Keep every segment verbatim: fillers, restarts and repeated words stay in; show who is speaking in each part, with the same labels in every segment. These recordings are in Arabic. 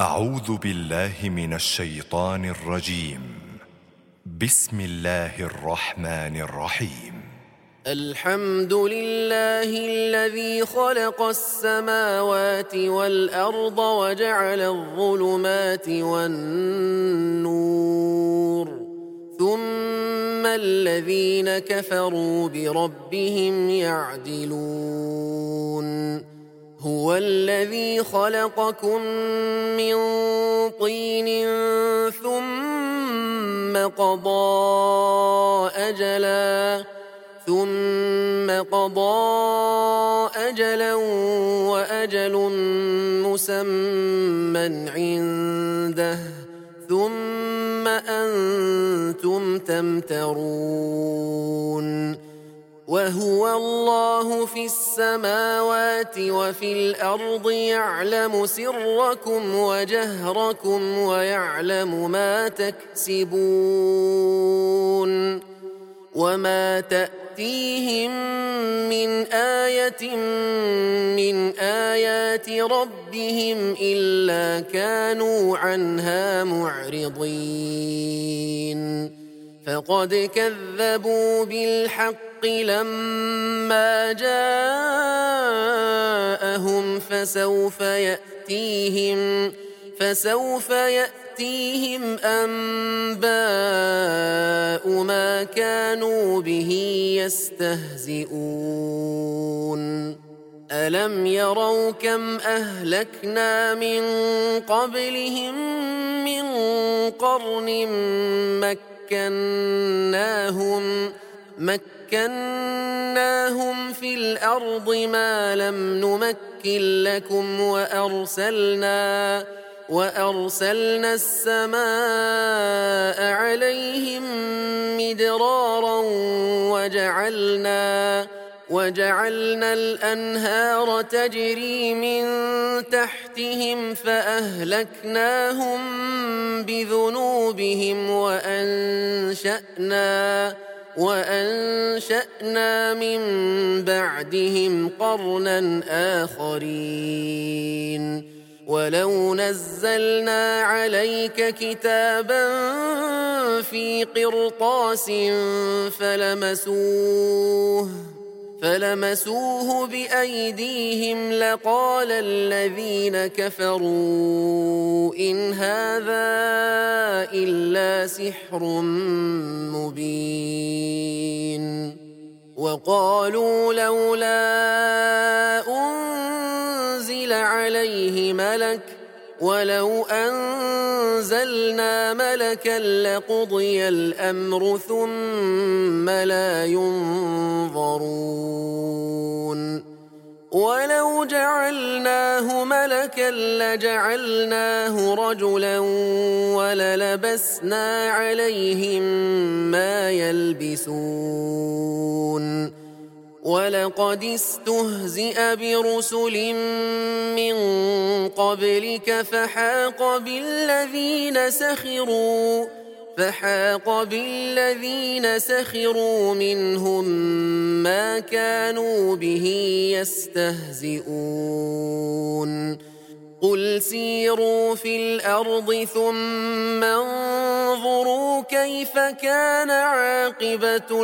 Speaker 1: أعوذ بالله من الشيطان الرجيم. بسم الله الرحمن الرحيم.
Speaker 2: الحمد لله الذي خلق السماوات والأرض وجعل الظلمات والنور ثم الذين كفروا بربهم يعدلون. هو الذي خلقكم من طين ثم قضى أجلا ثم قضى أجلا وأجل مسمى عنده ثم أنتم تمترون. وهو الله في السماوات وفي الأرض يعلم سركم وجهركم ويعلم ما تكسبون. وما تأتيهم من آية من آيات ربهم إلا كانوا عنها معرضين. فقد كذبوا بالحق لما جاءهم فسوف يأتيهم فسوف يأتيهم أنباء ما كانوا به يستهزئون. ألم يروا كم أهلكنا من قبلهم من قرن مكناهم مكناهم في الأرض ما لم نمكن لكم وأرسلنا وأرسلنا السماء عليهم مدرارا وجعلنا وجعلنا الأنهار تجري من تحتهم فأهلكناهم بذنوبهم وأنشأنا وأنشأنا من بعدهم قرنا آخرين. ولو نزلنا عليك كتابا في قرطاس فلمسوه فلمسوه بأيديهم لقال الذين كفروا إن هذا إلا سحر مبين. وقالوا لولا أنزل عليه ملك ولو أنزلنا ملكا لقضي الأمر ثم لا ينظرون. ولو جعلناه ملكا لجعلناه رجلا وللبسنا عليهم ما يلبسون. ولقد استهزئ برسل من قبلك فحاق بالذين سخروا فحاق بالذين سخروا منهم ما كانوا به يستهزئون. قل سيروا في الأرض ثم انظروا كيف كان عاقبة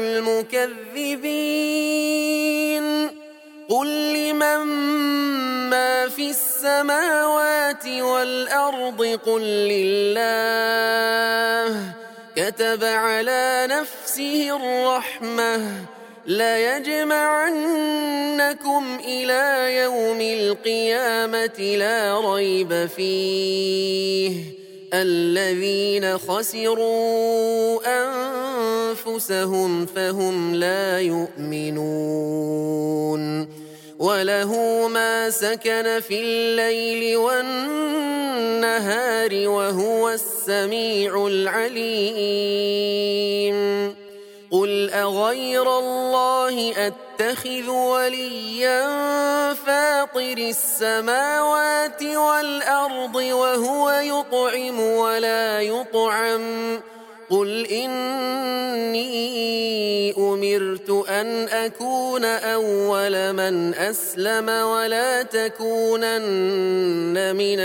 Speaker 2: المكذبين. قل لمن ما في السماوات والأرض قل لله كتب على نفسه الرحمة ليجمعنكم إلى يوم القيامة لا ريب فيه الذين خسروا أنفسهم فهم لا يؤمنون. وله ما سكن في الليل والنهار وهو السميع العليم. قل أغير الله أتخذ وليا فاطر السماوات والأرض وهو يطعم ولا يطعم قل إني أمرت أن أكون أول من أسلم ولا تكونن من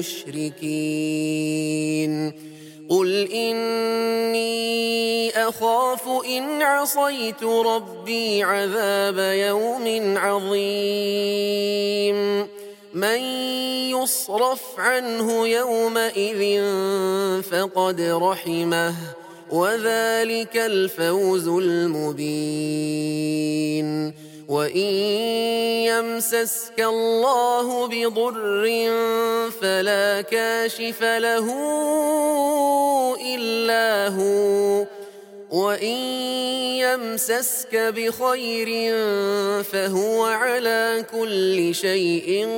Speaker 2: المشركين قل إني أخاف إن عصيت ربي عذاب يوم عظيم من يصرف عنه يومئذ فقد رحمه وذلك الفوز المبين وإن يمسسك الله بضر فلا كاشف له إلا هو وإن يمسسك بخير فهو على كل شيء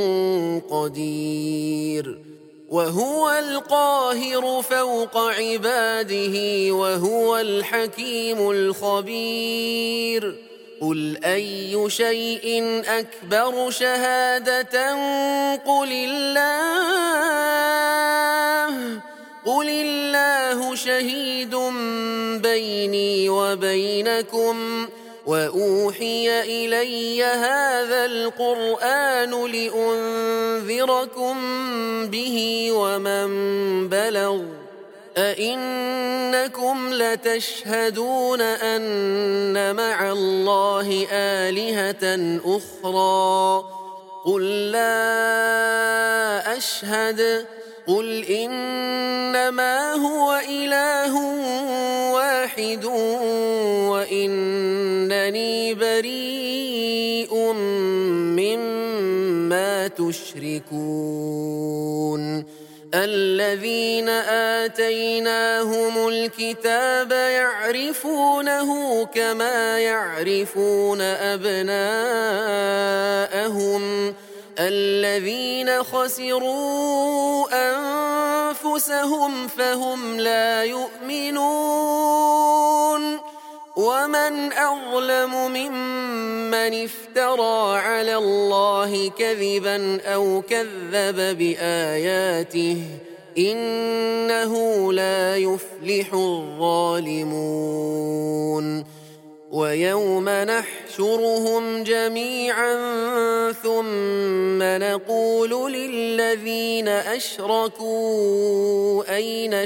Speaker 2: قدير وهو القاهر فوق عباده وهو الحكيم الخبير قل أي شيء أكبر شهادة قل الله قل الله شهيد بيني وبينكم وأوحي إلي هذا القرآن لأنذركم به ومن بلغ أئنكم لتشهدون أن مع الله آلهة أخرى قل لا أشهد قل إنما هو إله واحد وإنني بريء مما تشركون الذين آتيناهم الكتاب يعرفونه كما يعرفون أبناءهم الذين خسروا أنفسهم فهم لا يؤمنون ومن أظلم ممن افترى على الله كذبا أو كذب بآياته إنه لا يفلح الظالمون ويوم نحشرهم جميعا ثم نقول للذين أشركوا أين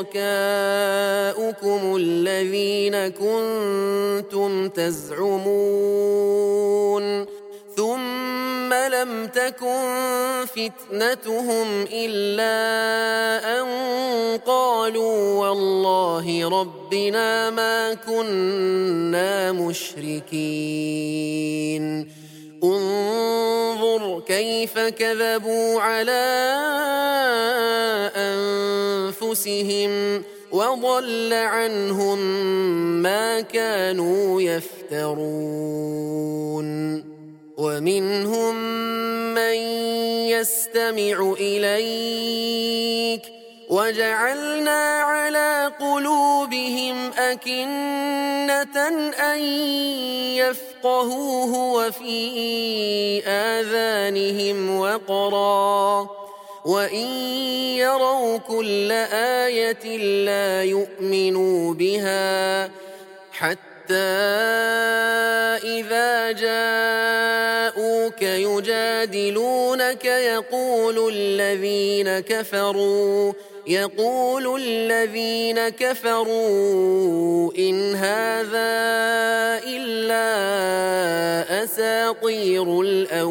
Speaker 2: شركاؤكم الذين كنتم تزعمون ثم لم تكن فتنتهم إلا أن قالوا والله ربنا ما كنا مشركين انظر كيف كذبوا على أنفسهم وضل عنهم ما كانوا يفترون ومنهم من يستمع إليك وجعلنا على قلوبهم أكنة أن يفقهوه وفي آذانهم وقرا وإن يروا كل آية لا يؤمنوا بها حتى إذا جاءوك يجادلونك يقول الذين كفروا يقول الذين كفروا إن هذا إلا أساطير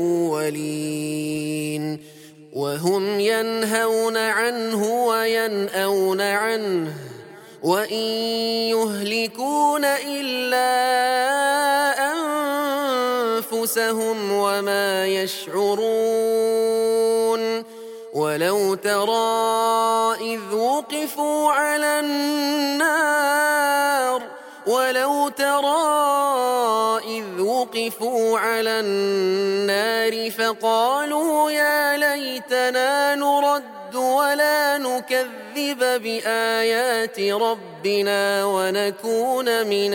Speaker 2: الأولين وهم ينهون عنه وينأون عنه وإن يهلكون إلا أنفسهم وما يشعرون ولو ترى إذ وقفوا على النار ولو ترى إذ وقفوا على النار فقالوا يا ليتنا نرد ولا نكذب بآيات ربنا ونكون من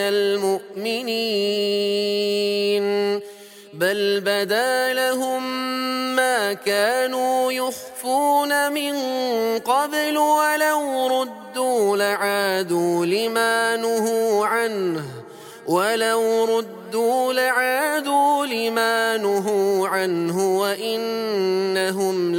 Speaker 2: المؤمنين بل بدا لهم ما كانوا يخفون من قبل ولو ردوا لعادوا لما نهوا عنه ولو ردوا لعادوا لما نهوا عنه وإنهم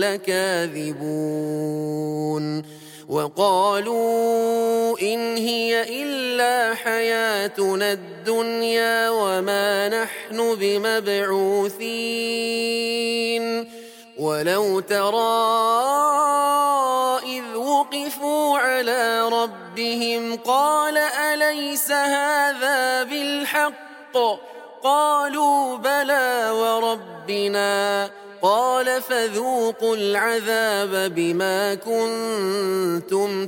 Speaker 2: لكاذبون وقالوا إن هي إلا حياتنا الدنيا وما نحن بمبعوثين ولو ترى إذ وقفوا على ربهم قال أليس هذا بالحق قالوا بلى وربنا قال فذوقوا العذاب بما كنتم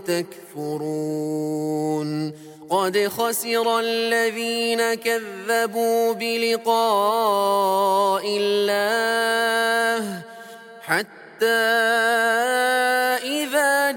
Speaker 2: تكفرون قد خسر الذين كذبوا بلقاء الله حتى إذا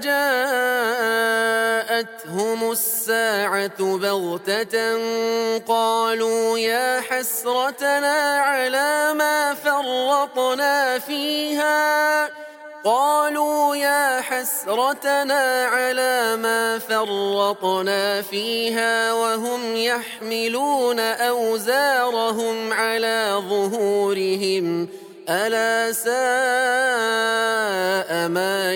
Speaker 2: جاءتهم الساعة بغتة قالوا يا حسرتنا على ما فرطنا فيها قالوا يا حسرتنا على ما فرطنا فيها وهم يحملون أوزارهم على ظهورهم ألا ساء ما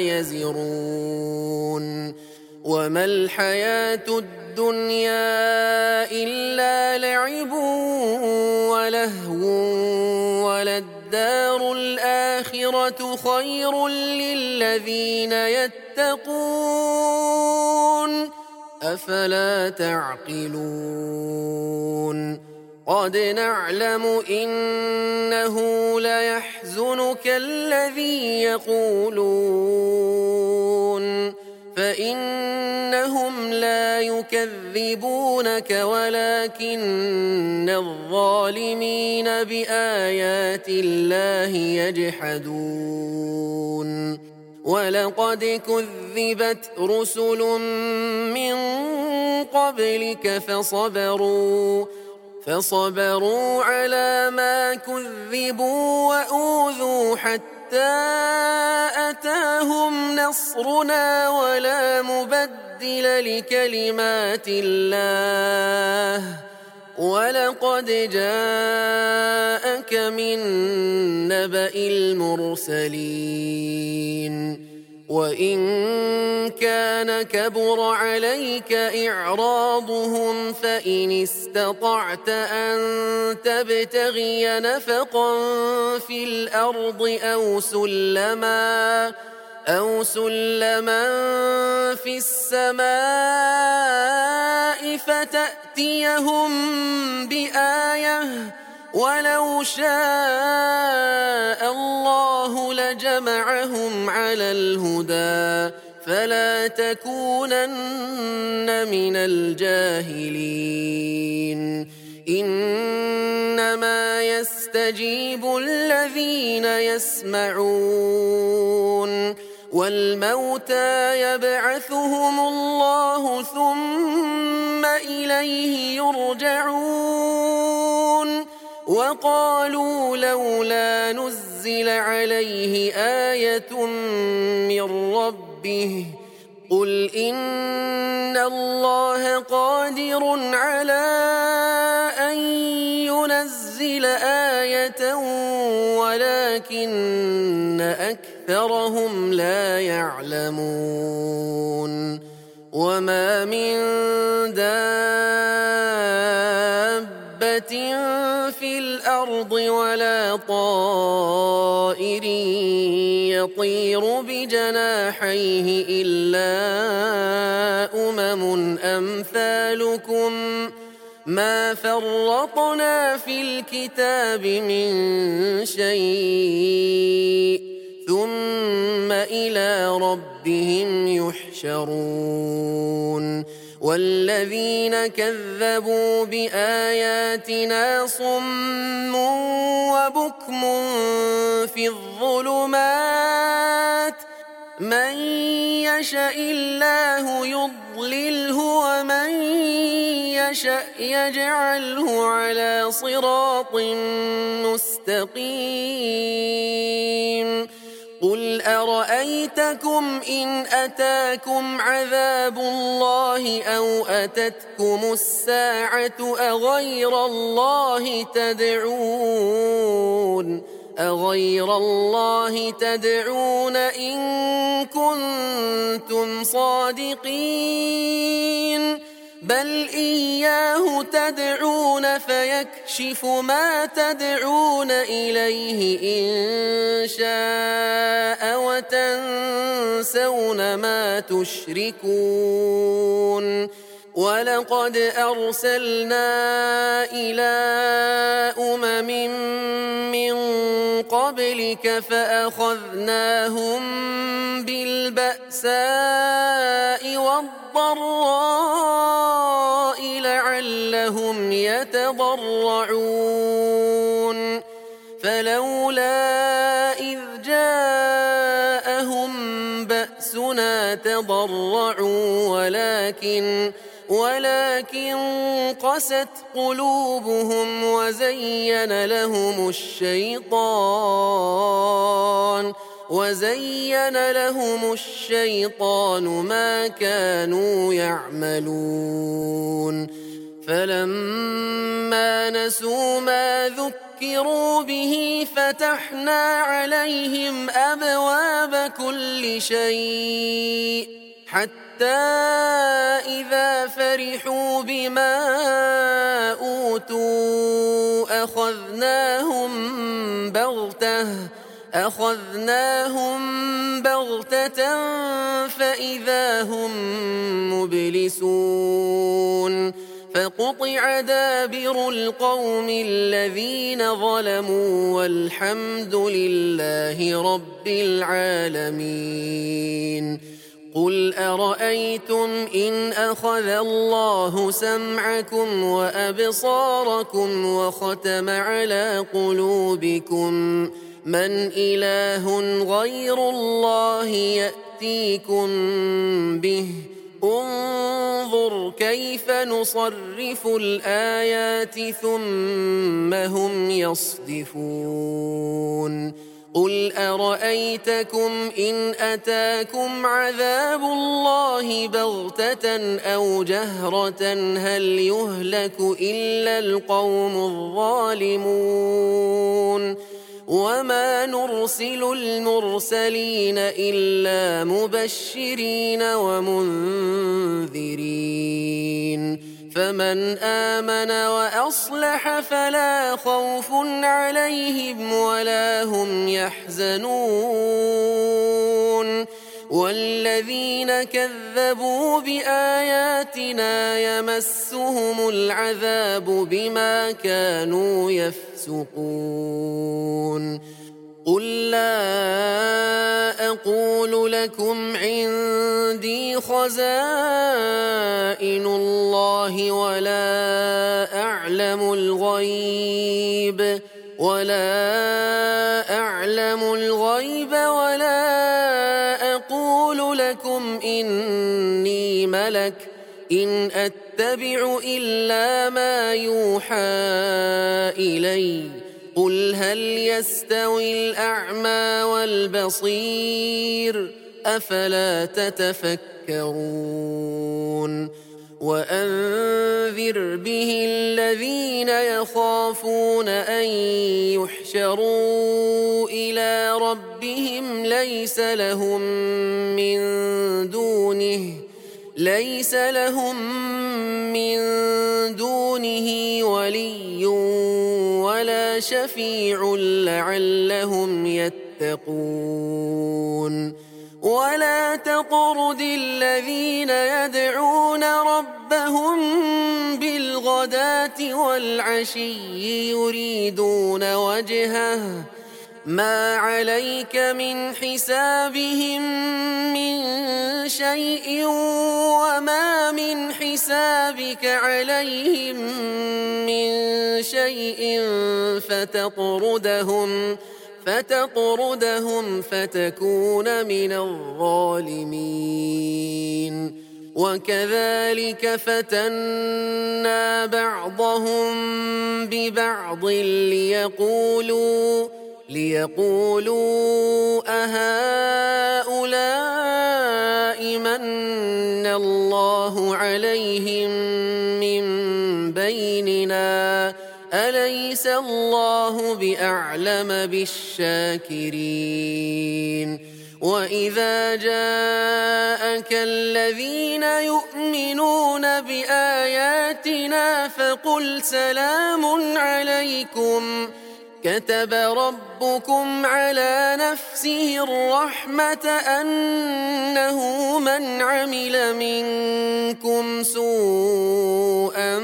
Speaker 2: يزرون وما الحياة الدنيا إلا لعب ولهو وللدار الآخرة خير للذين يتقون أفلا تعقلون قد نعلم إنه ليحزنك الذي يقولون فإنهم لا يكذبونك ولكن الظالمين بآيات الله يجحدون ولقد كذبت رسل من قبلك فصبروا فصبروا على ما كذبوا وأوذوا حتى أتاهم نصرنا ولا مبدل لكلمات الله ولقد جاءك من نبأ المرسلين وإن كان كبر عليك إعراضهم فإن استطعت أن تبتغي نفقا في الأرض أو سلما أو سلما في السماء فتأتيهم بآية ولو شاء الله لجمعهم على الهدى فلا تكونن من الجاهلين إنما يستجيب الذين يسمعون والموتى يبعثهم الله ثم إليه يرجعون وقالوا لولا نزل عليه آية من ربه قل إن الله قادر على أن ينزل آية ولكن أكثرهم لا يعلمون وما من دابة في الأرض ولا طائر يطير بجناحيه إلا أمم أمثالكم ما فرطنا في الكتاب من شيء ثم إلى ربهم يحشرون والذين كذبوا بآياتنا صم وبكم في الظلمات من يشاء الله يضلله ومن يشاء يجعله على صراط مستقيم قل أرأيتكم إن أتاكم عذاب الله أو أتتكم الساعة أغير الله تدعون أغير الله تدعون إن كنتم صادقين بل إياه تدعون فيكشف ما تدعون إليه إن شاء وتنسون ما تشركون ولقد أرسلنا إلى أمم من قبلك فأخذناهم بالبأساء والضراء لعلهم يتضرعون فلولا إذ جاءهم بأسنا تضرعوا ولكن ولكن قست قلوبهم وزين لهم الشيطان وزين لهم الشيطان ما كانوا يعملون فلما نسوا ما ذكروا به فتحنا عليهم أبواب كل شيء حتى إذا فرحوا بما أوتوا أخذناهم بغتة أخذناهم بغتة فإذا هم مبلسون فقطع دابر القوم الذين ظلموا والحمد لله رب العالمين قل أرأيتم إن أخذ الله سمعكم وأبصاركم وختم على قلوبكم من إله غير الله يأتيكم به انظر كيف نصرف الآيات ثم هم يصدفون قل أرأيتكم إن أتاكم عذاب الله بغتة أو جهرة هل يهلك إلا القوم الظالمون وما نرسل المرسلين إلا مبشرين ومنذرين فمن آمن وأصلح فلا خوف عليهم ولا هم يحزنون والذين كذبوا بآياتنا يمسهم العذاب بما كانوا يفسقون قل لا أقول لكم عندي خزائن الله ولا أعلم الغيب ولا أعلم الغيب ولا أقول لكم إني ملك إن أتبع إلا ما يوحى إلي قل هل يستوي الأعمى والبصير أفلا تتفكرون وأنذر به الذين يخافون أن يحشروا إلى ربهم ليس لهم من دونه ليس لهم من دونه ولي ولا شفيع لعلهم يتقون ولا تطرد الذين يدعون ربهم بالغداة والعشي يريدون وجهه ما عليك من حسابهم من شيء وما من حسابك عليهم من شيء فتطردهم فتطردهم فتكون من الظالمين وكذلك فتنا بعضهم ببعض ليقولوا ليقولوا أهؤلاء من الله عليهم من بيننا أليس الله بأعلم بالشاكرين وإذا جاءك الذين يؤمنون بآياتنا فقل سلام عليكم كتب ربكم على نفسه الرحمة أنه من عمل منكم سوءا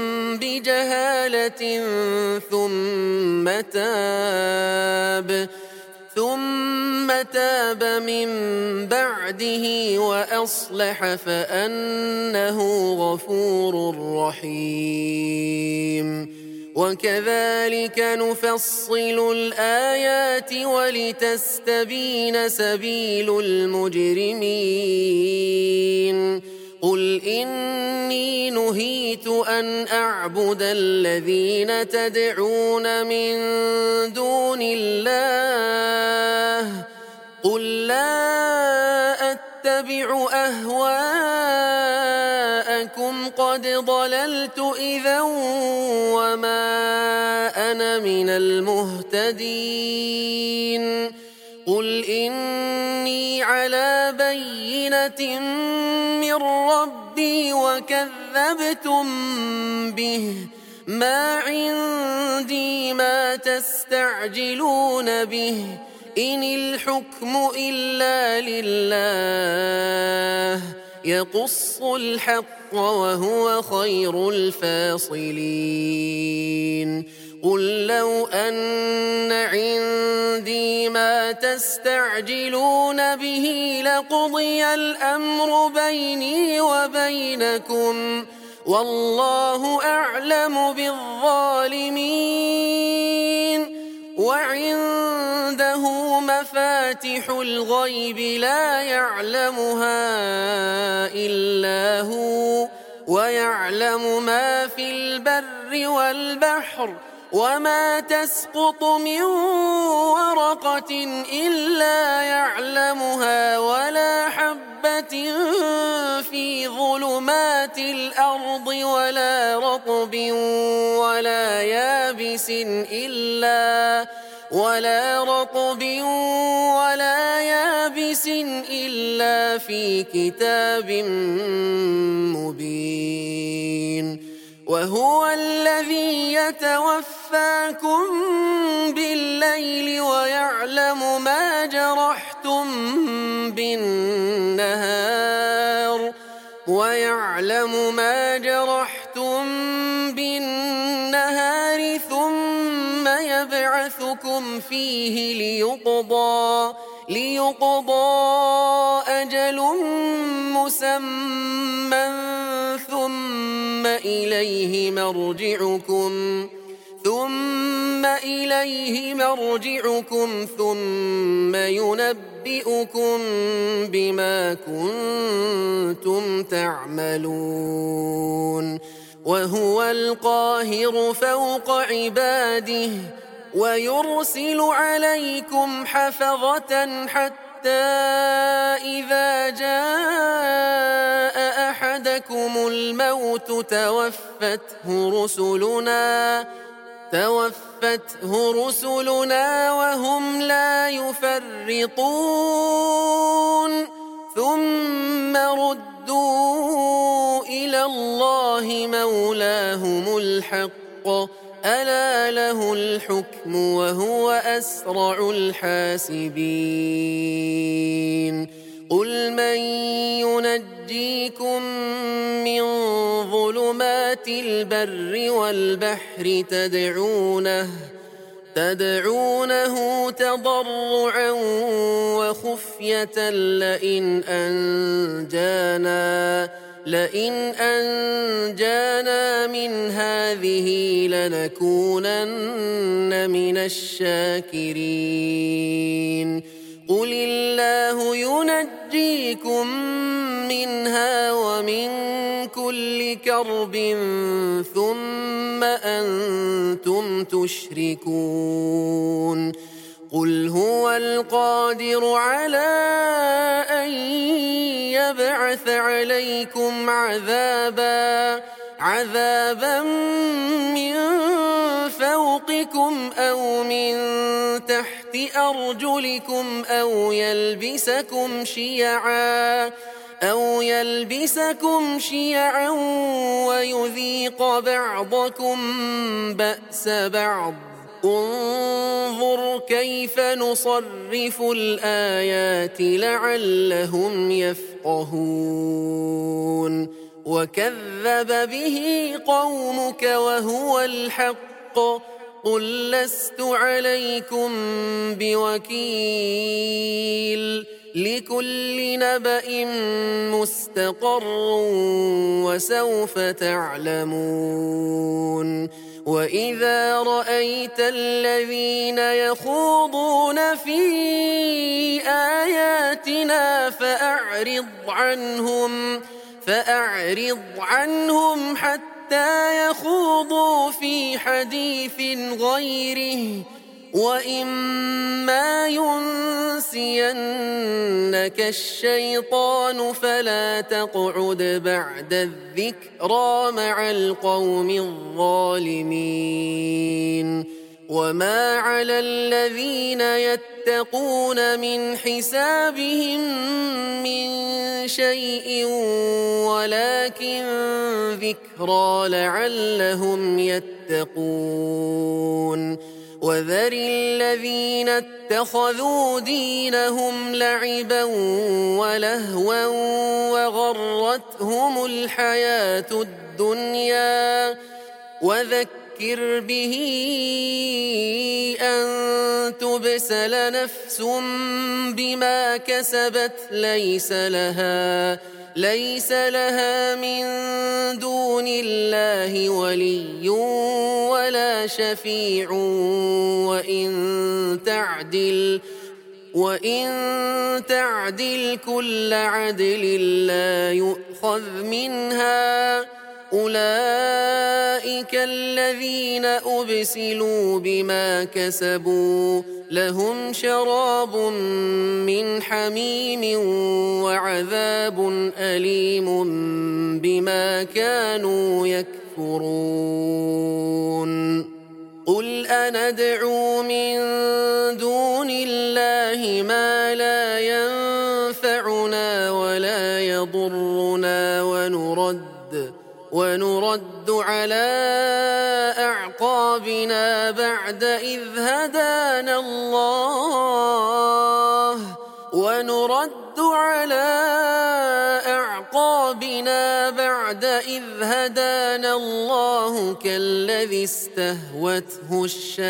Speaker 2: بجهالة ثم تاب ثم تاب من بعده وأصلح فأنه غفور رحيم وكذلك نفصل الآيات ولتستبين سبيل المجرمين قل إني نهيت أن أعبد الذين تدعون من دون الله قل لا أتبع أهواءكم قد ضللت إذا وما أنا من المهتدين قل إني على بينة من ربي وكذبتم به ما عندي ما تستعجلون به إن الحكم إلا لله يقص الحق وهو خير الفاصلين قل لو أن عندي ما تستعجلون به لقضي الأمر بيني وبينكم والله أعلم بالظالمين وعنده مفاتح الغيب لا يعلمها إلا هو ويعلم ما في البر والبحر وما تسقط من ورقة إلا يعلمها ولا حبة في ظلمات الأرض ولا رطب ولا يابس إلا ولا رطب ولا يابس إلا في كتاب مبين وهو الذي يتوفاكم بالليل ويعلم ما جرحتم بالنهار ويعلم ما جرحتم بالنهار ثم يبعثكم فيه ليقضى ليقضى أجل مسمى ثم إليه مرجعكم ثم إليه مرجعكم ثم ينبئكم بما كنتم تعملون وهو القاهر فوق عباده ويرسل عليكم حفظة حتى إذا جاء أحدكم الموت توفته رسلنا توفته رسلنا وهم لا يفرطون ثم ردوا إلى الله مولاهم الحق ألا له الحكم وهو أسرع الحاسبين قل من ينجيكم من ظلمات البر والبحر تدعونه تدعونه تضرعا وخفية لئن أنجانا لئن أنجانا من هذه لنكونن من الشاكرين قل الله ينجيكم منها ومن كل كرب ثم أنتم تشركون قل هو القادر على أن يبعث عليكم عذابا عذابا من فوقكم أو من تحت أرجلكم أو يلبسكم شيعا أو يلبسكم شيعا ويذيق بعضكم بأس بعض انظر كيف نصرف الآيات لعلهم يفقهون وكذب به قومك وهو الحق قل لست عليكم بوكيل لكل نبأ مستقر وسوف تعلمون وإذا رأيت الذين يخوضون في آياتنا فأعرض عنهم فأعرض عنهم حتى يخوضوا في حديث غيره وإما ينسينك الشيطان فلا تقعد بعد الذكرى مع القوم الظالمين وما على الذين يتقون من حسابهم من شيء ولكن ذكرى لعلهم يتقون وذر الذين اتخذوا دينهم لعبا ولهوا وغرتهم الحياة الدنيا وذكر به أن تبسل نفس بما كسبت ليس لها ليس لها من دون الله ولي ولا شفيع وإن تعدل وإن تعدل كل عدل لا يؤخذ منها أولئك الذين أبسلوا بما كسبوا لهم شراب من حميم وعذاب أليم بما كانوا يكفرون قل أندعو من دون الله ما لا ينفعنا ولا يضرنا ونرد ونرد على أعقابنا بعد إذ هدانا الله ونرد على أعقابنا بعد إذ هدانا الله كالذي استهوته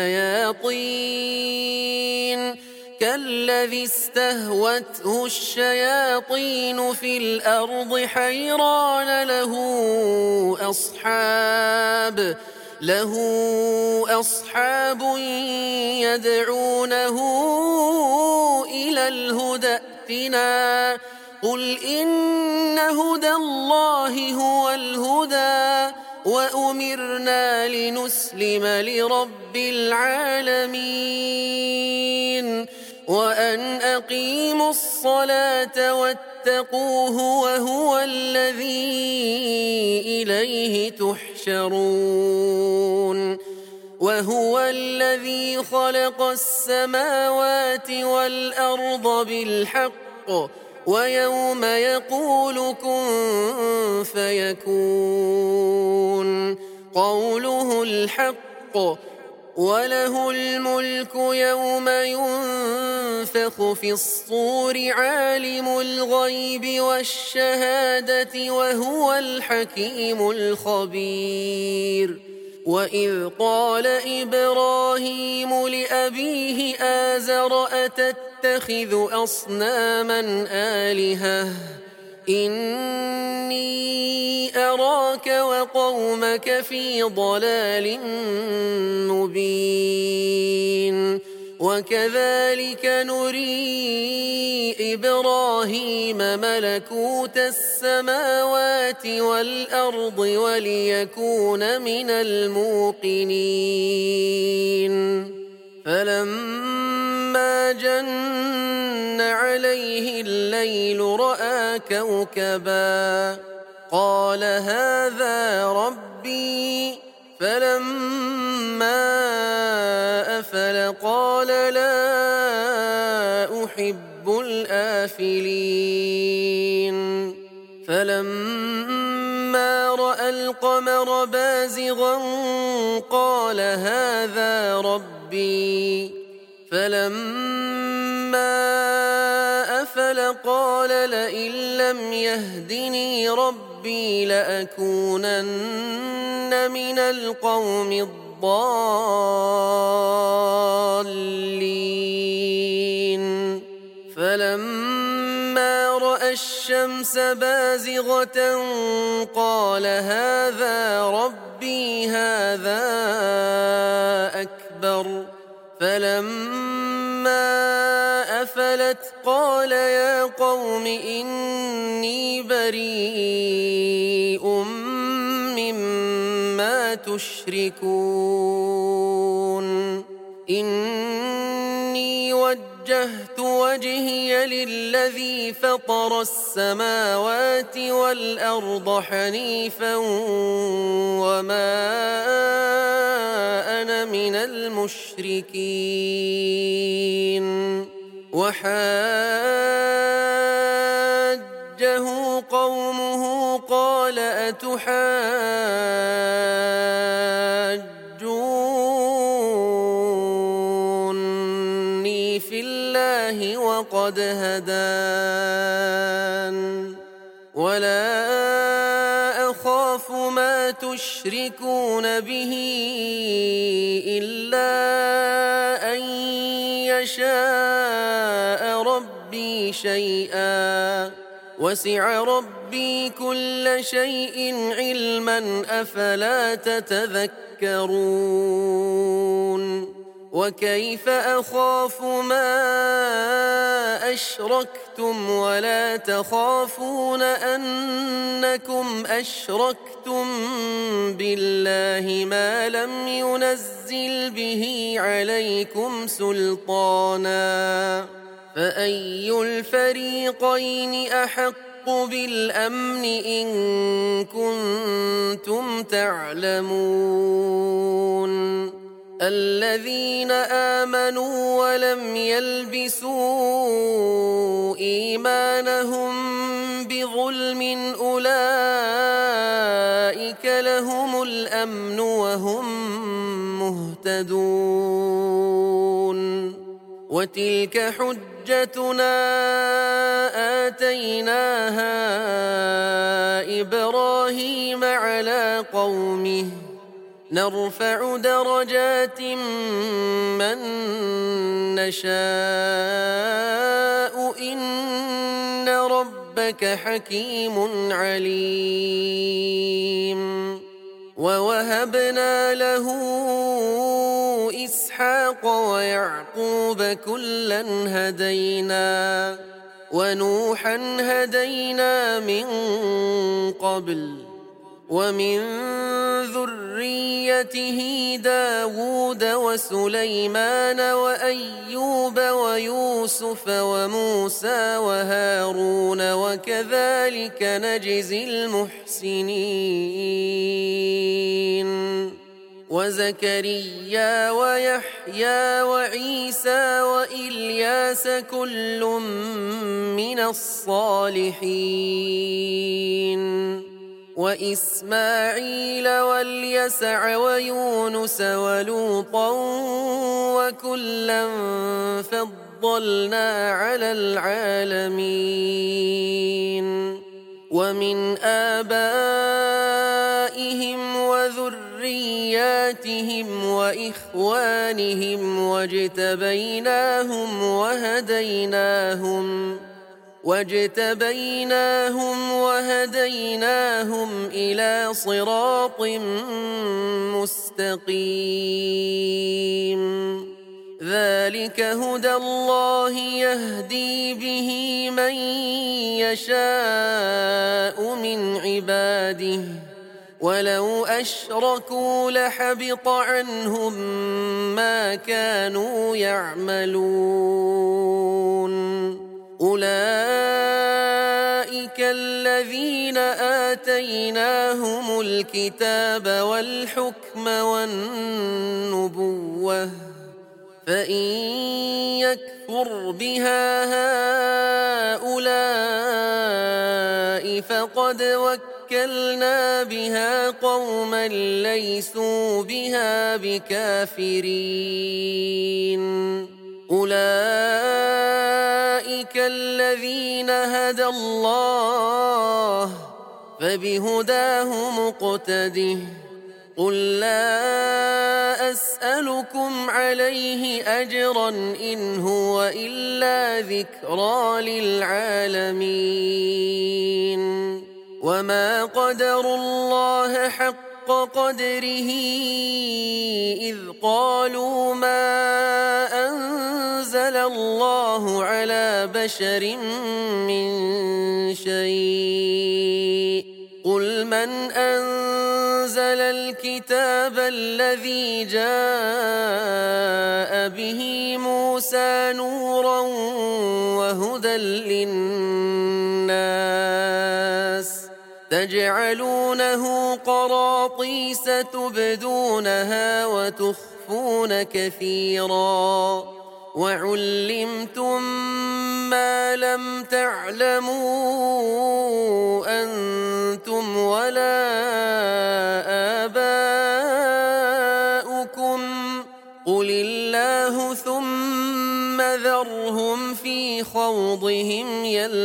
Speaker 2: الشياطين كالذي استهوته الشياطين في الأرض حيران له أصحاب له أصحاب يدعونه إلى الهدى ائتنا قل إن هدى الله هو الهدى وأمرنا لنسلم لرب العالمين وأن أقيموا الصلاة واتقوه وهو الذي إليه تحشرون وهو الذي خلق السماوات والأرض بالحق ويوم يقول كن فيكون قوله الحق وله الملك يوم ينفخ في الصور عالم الغيب والشهادة وهو الحكيم الخبير وإذ قال إبراهيم لأبيه آزر أتتخذ أصناما آلهة إني أراك وقومك في ضلال مبين وكذلك نري إبراهيم ملكوت السماوات والأرض وليكون من الموقنين فلما جن عليه الليل رأى كوكبا قال هذا ربي فلما أفل قال لا أحب الآفلين فلما رأى القمر بازغا قال هذا ربي فلما أفل قال لئن لم يهدني ربي لأكونن من القوم الضالين فلما رأى الشمس بازغة قال هذا ربي هذا أكبر فلما أفلت قال يا قوم إني بريء مما تشركون إني وجهت وجهي للذي فطر السماوات والأرض حنيفا وما أنا من المشركين وحاجه قومه قال أتحاجوني في الله وقد هدان ولا أخاف ما تشركون به إلا أن يشاء ربي شيئا وسع ربي كل شيء علما أفلا تتذكرون وكيف أخاف ما أشركتم ولا تخافون أنكم أشركتم بالله ما لم ينزل به عليكم سلطانا فأي الفريقين أحق بالأمن إن كنتم تعلمون الذين آمنوا ولم يلبسوا إيمانهم بظلم أولئك لهم الأمن وهم مهتدون وتلك حجتنا آتيناها إبراهيم على قومه نرفع درجات من نشاء إن ربك حكيم عليم ووهبنا له إسحاق ويعقوب كلا هدينا ونوحا هدينا من قبل ومن ذريته داود وسليمان وأيوب ويوسف وموسى وهارون وكذلك نجزي المحسنين وزكريا ويحيى وعيسى وإلياس كل من الصالحين وإسماعيل واليسع ويونس ولوطا وكلا فضلنا على العالمين ومن آبائهم وذرياتهم وإخوانهم واجتبيناهم وهديناهم واجتبيناهم وهديناهم إلى صراط مستقيم ذلك هدى الله يهدي به من يشاء من عباده ولو أشركوا لحبط عنهم ما كانوا يعملون أولئك الذين آتيناهم الكتاب والحكم والنبوة فإن يكفر بها هؤلاء فقد وكلنا بها قوما ليسوا بها بكافرين أولئك الذين هدى الله فبهداه مقتده قل لا أسألكم عليه أجرا إن هو إلا ذكرى للعالمين وما قدروا الله حق قدره إذ قالوا ما أنزل الله على بشر من شيء قل من أنزل الكتاب الذي جاء به موسى نورا وهدى للناس تجعلونه قراطيس تبدونها وتخفون كثيرا وعلمتم ما لم تعلموا أنتم ولا آباؤكم قل الله ثم ذرهم في خوضهم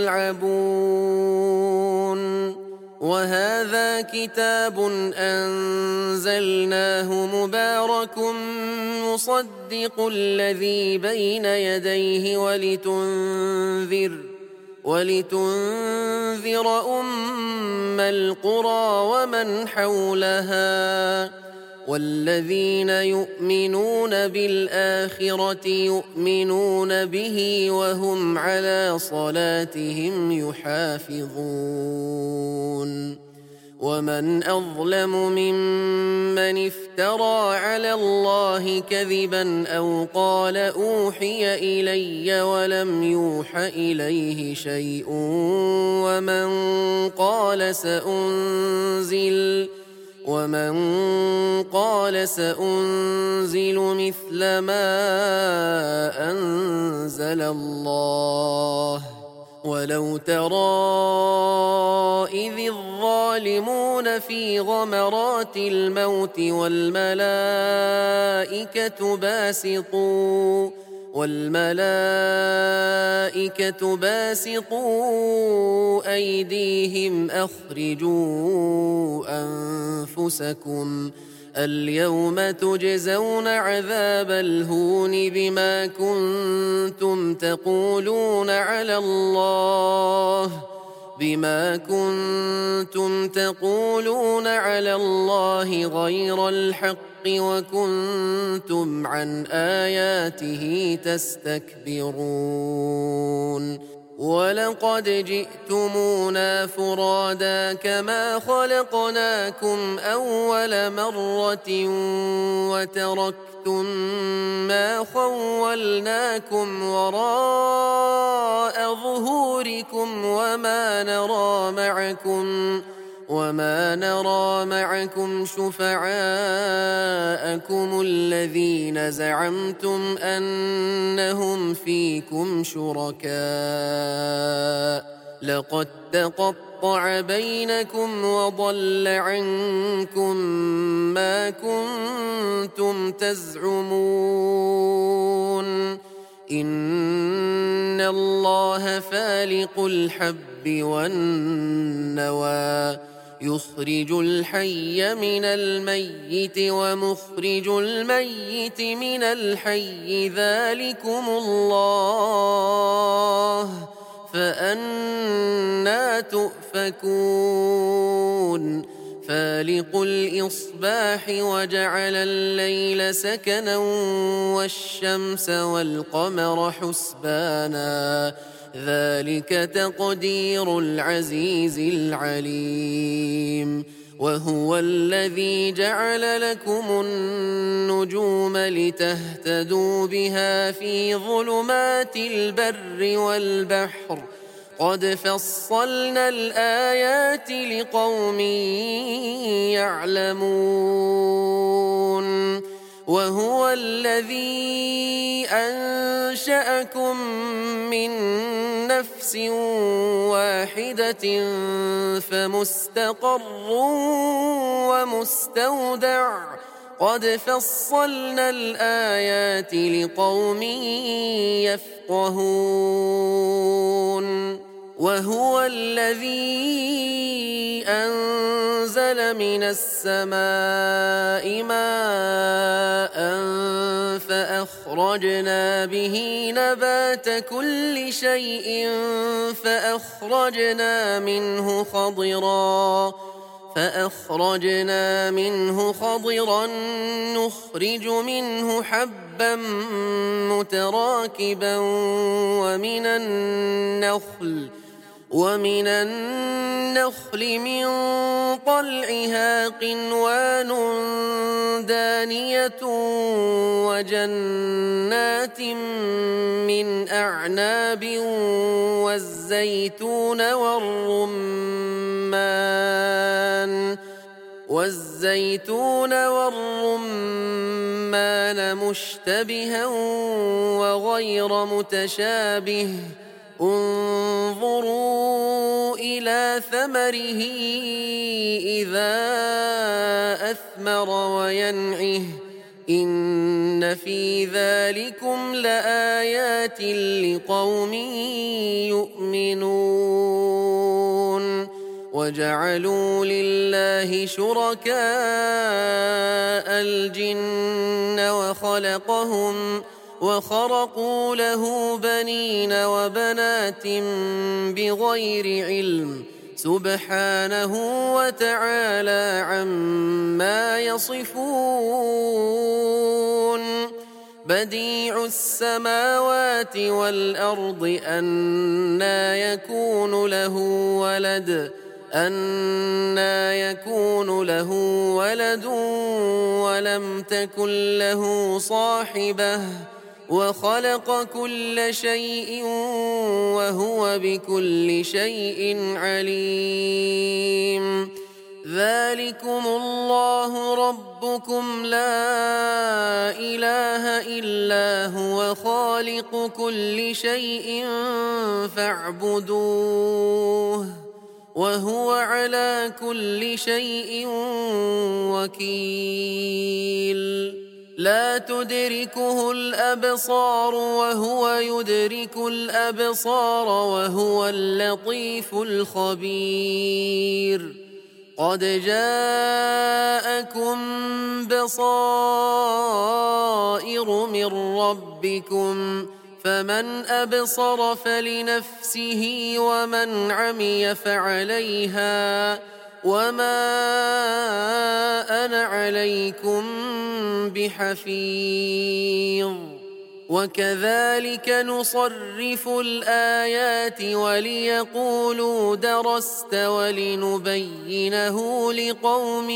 Speaker 2: يلعبون وهذا كتاب أنزلناه مبارك مصدق الذي بين يديه ولتنذر ولتنذر أم القرى ومن حولها والذين يؤمنون بالآخرة يؤمنون به وهم على صلاتهم يحافظون ومن أظلم ممن افترى على الله كذبا أو قال أوحي إلي ولم يوح إليه شيء ومن قال سأنزل ومن قال سأنزل مثل ما أنزل الله ولو ترى إذ الظالمون في غمرات الموت والملائكة باسطوا والملائكة باسطوا أيديهم أخرجوا أنفسكم اليوم تجزون عذاب الهون بما كنتم تقولون على الله بما كنتم تقولون على الله غير الحق وكنتم عن آياته تستكبرون ولقد جئتمونا فرادا كما خلقناكم أول مرة وتركتم ما خولناكم وراء ظهوركم وما نرى معكم وما نرى معكم شفعاءكم الذين زعمتم أنهم فيكم شركاء لقد تقطع بينكم وضل عنكم ما كنتم تزعمون إن الله فالق الحب والنوى يخرج الحي من الميت ومخرج الميت من الحي ذلكم الله فأنى تؤفكون فالق الإصباح وجعل الليل سكنا والشمس والقمر حسبانا ذلك تقدير العزيز العليم وهو الذي جعل لكم النجوم لتهتدوا بها في ظلمات البر والبحر قد فصلنا الآيات لقوم يعلمون وهو الذي أنشأكم من نفس واحدة فمستقر ومستودع قد فصلنا الآيات لقوم يفقهون وهو الذي أنزل من السماء ماء فأخرجنا به نبات كل شيء فأخرجنا منه خضرا فأخرجنا منه خضرا نخرج منه حبا متراكبا ومن النخل ومن النخل من طلعها قنوان دانية وجنات من أعناب والزيتون والرمان والزيتون والرمان مشتبها وغير متشابه انظروا إلى ثمره إذا أثمر وينعه إن في ذلكم لآيات لقوم يؤمنون وجعلوا لله شركاء الجن وخلقهم وخرقوا له بنين وبنات بغير علم سبحانه وتعالى عما يصفون بديع السماوات والأرض أنى يكون له ولد أنى يكون له ولد ولم تكن له صاحبة وخلق كل شيء وهو بكل شيء عليم ذلكم الله ربكم لا إله إلا هو خالق كل شيء فاعبدوه وهو على كل شيء وكيل لا تدركه الأبصار وهو يدرك الأبصار وهو اللطيف الخبير قد جاءكم بصائر من ربكم فمن أبصر فلنفسه ومن عمي فعليها وما أنا عليكم بحفيظ وكذلك نصرف الآيات وليقولوا درست ولنبينه لقوم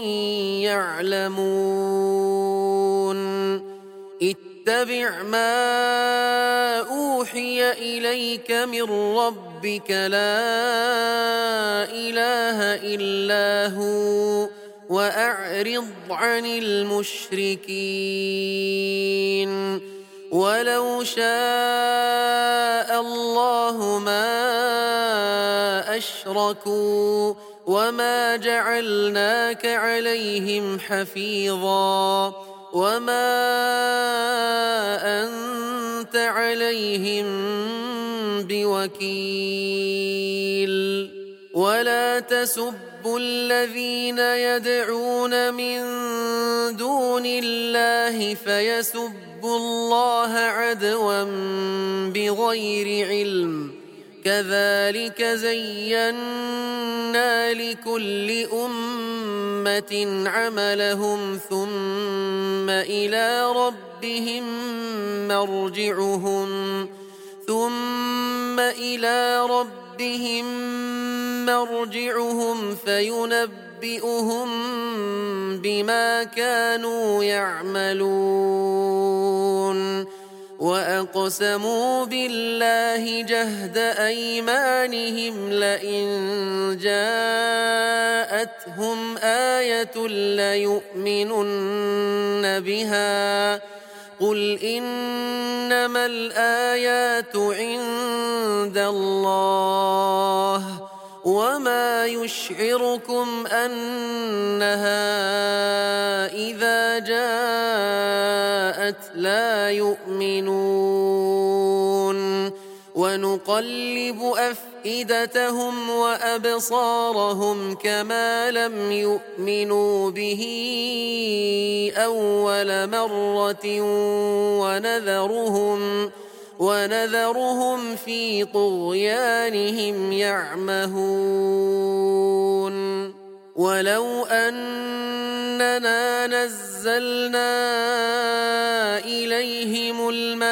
Speaker 2: يعلمون اتبع ما أوحي إليك من ربك لا إله إلا هو وأعرض عن المشركين ولو شاء الله ما أشركوا وما جعلناك عليهم حفيظا وما أنت عليهم بوكيل ولا تسبوا الذين يدعون من دون الله فيسبوا الله عدوا بغير علم كذلك زينا لكل أمة عملهم ثم إلى ربهم مرجعهم ثم إلى ربهم مرجعهم فينبئهم بما كانوا يعملون وأقسموا بالله جهد أيمانهم لئن جاءتهم آية ليؤمنن بها قل إنما الآيات عند الله وما يشعركم أنها إذا جاءت لا يؤمنون ونقلب أفئدتهم وأبصارهم كما لم يؤمنوا به أول مرة ونذرهم ونذرهم في طغيانهم يعمهون ولو أننا نزلنا إليهم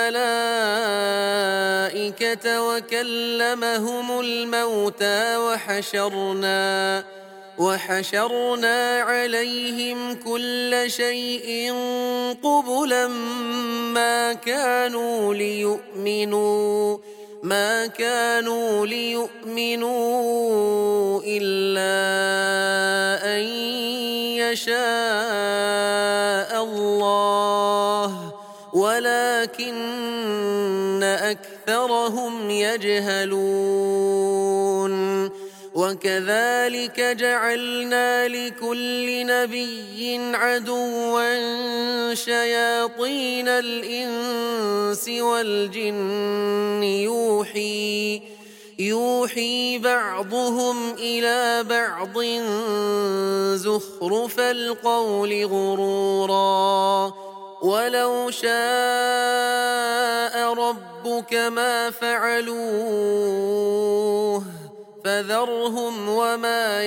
Speaker 2: الملائكة وكلمهم الموتى وحشرنا وحشرنا عليهم كل شيء قبلا ما كانوا ليؤمنوا ما كانوا ليؤمنوا إلا أن يشاء الله ولكن أكثرهم يجهلون وكذلك جعلنا لكل نبي عدوا شياطين الإنس والجن يوحي يوحي بعضهم إلى بعض زخرف القول غرورا ولو شاء ربك ما فعلوه فذرهم وما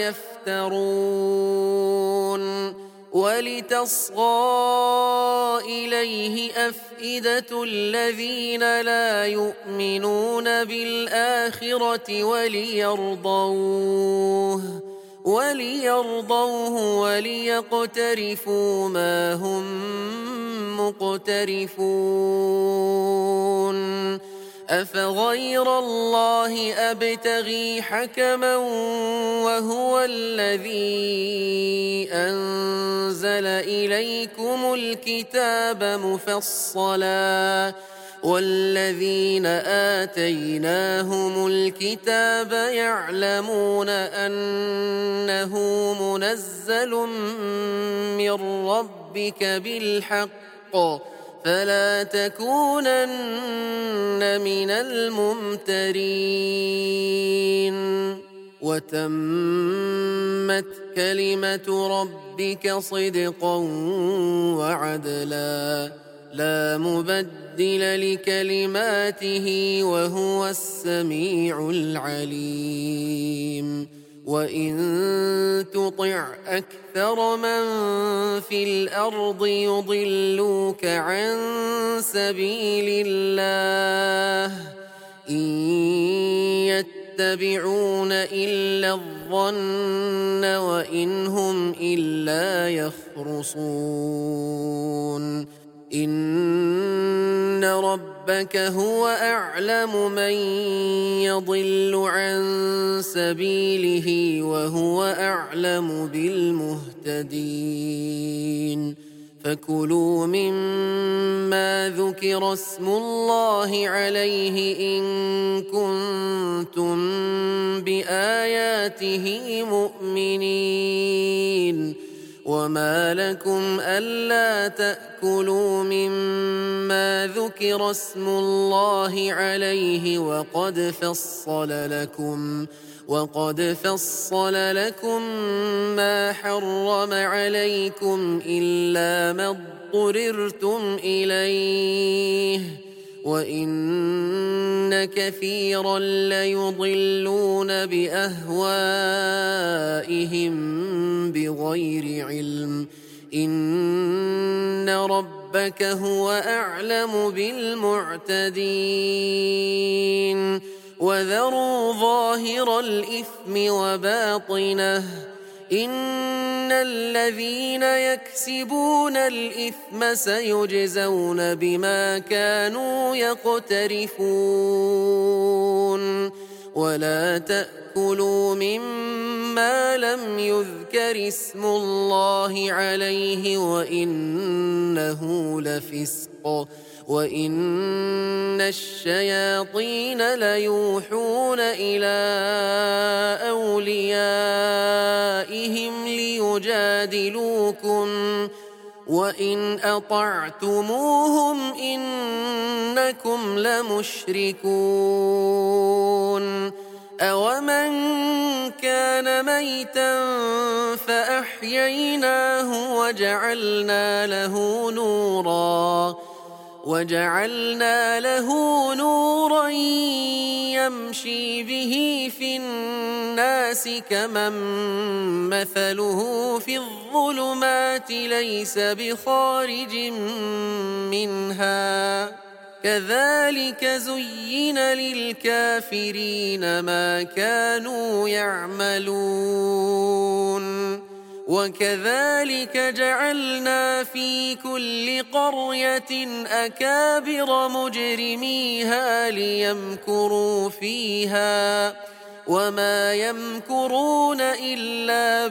Speaker 2: يفترون ولتصغى إليه أفئدة الذين لا يؤمنون بالآخرة وليرضوه وليرضوه وليقترفوا ما هم مقترفون أفغير الله أبتغي حكما وهو الذي أنزل إليكم الكتاب مفصلا والذين آتيناهم الكتاب يعلمون أنه منزل من ربك بالحق فلا تكونن من الممترين وتمت كلمة ربك صدقا وعدلا لا مبدل لكلماته وهو السميع العليم وإن تطع أكثر من في الأرض يضلوك عن سبيل الله إن يتبعون إلا الظن وإن هم إلا يخرصون إن ربك هو أعلم من يضل عن سبيله وهو أعلم بالمهتدين فكلوا مما ذكر اسم الله عليه إن كنتم بآياته مؤمنين وما لكم ألا تأكلوا مما ذكر اسم الله عليه وقد فصل لكم وقد فصل لكم ما حرم عليكم إلا ما اضطررتم إليه وإن كثيرا ليضلون بأهوائهم بغير علم إن ربك هو أعلم بالمعتدين وذروا ظاهر الإثم وباطنه إن الذين يكسبون الإثم سيجزون بما كانوا يقترفون ولا تأكلوا مما لم يذكر اسم الله عليه وإنه لفسق وإن الشياطين ليوحون إلى أوليائهم ليجادلوكم وإن أطعتموهم إنكم لمشركون أومن كان ميتا فأحييناه وجعلنا له نورا وجعلنا له نورا يمشي به في الناس كمن مثله في الظلمات ليس بخارج منها كذلك زين للكافرين ما كانوا يعملون وكذلك جعلنا في كل قرية أكابر مجرميها ليمكروا فيها وما يمكرون إلا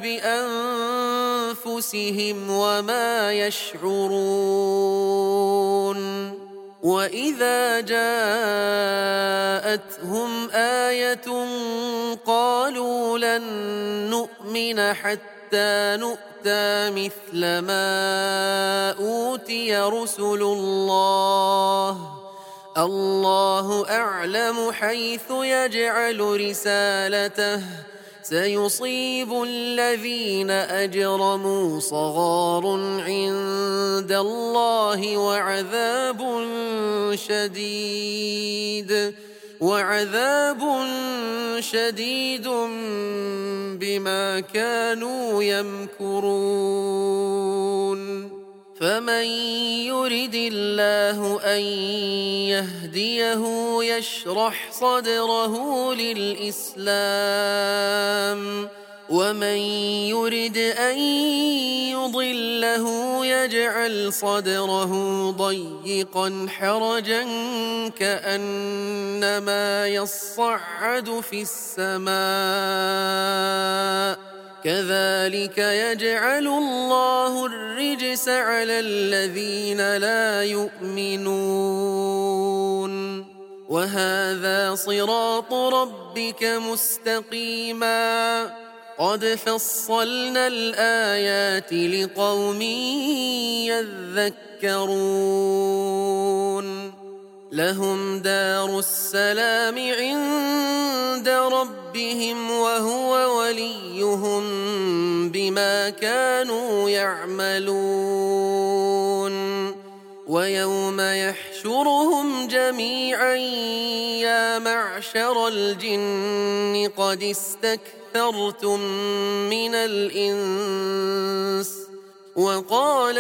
Speaker 2: بأنفسهم وما يشعرون وإذا جاءتهم آية قالوا لن نؤمن حتى نؤتى مثل ما أوتي رسل الله الله أعلم حيث يجعل رسالته سيصيب الذين أجرموا صغار عند الله وعذاب شديد وعذاب شديد بما كانوا يمكرون فمن يرد الله أن يهديه يشرح صدره للإسلام ومن يرد أن يضله يجعل صدره ضيقا حرجا كأنما يصعد في السماء كذلك يجعل الله الرجس على الذين لا يؤمنون وهذا صراط ربك مستقيما قد فصلنا الآيات لقوم يذكرون لهم دار السلام عند ربهم وهو وليهم بما كانوا يعملون ويوم يحشرهم جميعا يا معشر الجن قد استكثرتم من الإنس وقال